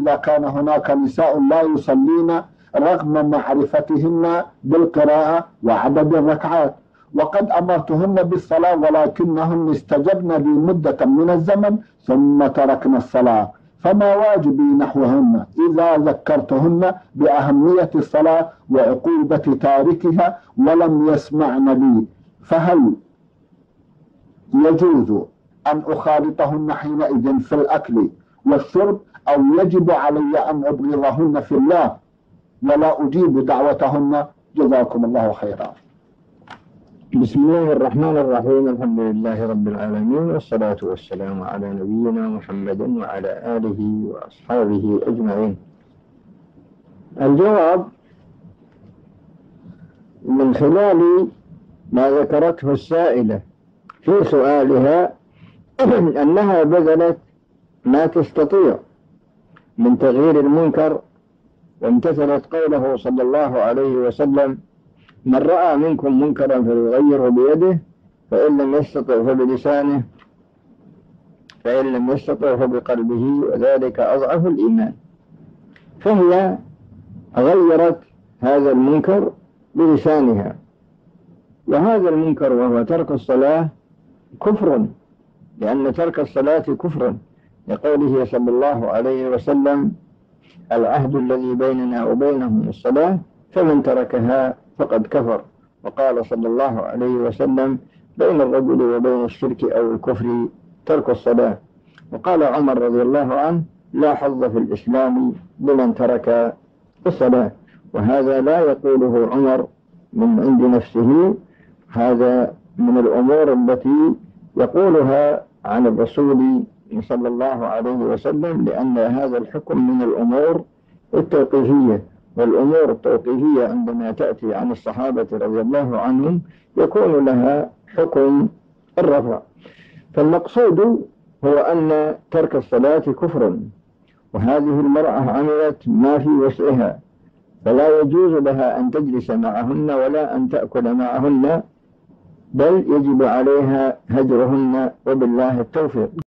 إذا كان هناك نساء لا يصلين رغم معرفتهن بالقراءة وعدد الركعات، وقد أمرتهن بالصلاة ولكنهن استجبن لي مدة من الزمن ثم تركن الصلاة، فما واجبي نحوهن إذا ذكرتهن بأهمية الصلاة وعقوبة تاركها ولم يسمعن لي؟ فهل يجوز أن أخالطهن حينئذ في الأكل والشرب، أو يجب علي أن أبغضهن في الله ولا أجيب دعوتهن؟ جزاكم الله خيرا. بسم الله الرحمن الرحيم. الحمد لله رب العالمين، والصلاة والسلام على نبينا محمد وعلى آله وأصحابه أجمعين. الجواب من خلال ما ذكرته السائلة في سؤالها أنها بذلت ما تستطيع من تغيير المنكر، وامتثلت قوله صلى الله عليه وسلم: من رأى منكم منكرا فليغيره بيده، فإن لم يستطع فبلسانه، فإن لم يستطع فبقلبه، وذلك أضعف الإيمان. فهي غيرت هذا المنكر بلسانها، وهذا المنكر وهو ترك الصلاة كفر، لأن ترك الصلاة كفر، لقوله صلى الله عليه وسلم: العهد الذي بيننا وبينهم الصلاة، فمن تركها فقد كفر. وقال صلى الله عليه وسلم: بين الرجل وبين الشرك أو الكفر ترك الصلاة. وقال عمر رضي الله عنه: لا حظ في الإسلام لمن ترك الصلاة. وهذا لا يقوله عمر من عند نفسه، هذا من الأمور التي يقولها عن الرسول صلى الله عليه وسلم، لأن هذا الحكم من الأمور التوقيفية، والأمور التوقيفية عندما تأتي عن الصحابة رضي الله عنهم يكون لها حكم الرفع. فالمقصود هو أن ترك الصلاة كفر، وهذه المرأة عملت ما في وسعها، فلا يجوز لها أن تجلس معهن ولا أن تأكل معهن، بل يجب عليها هجرهن، وبالله التوفيق.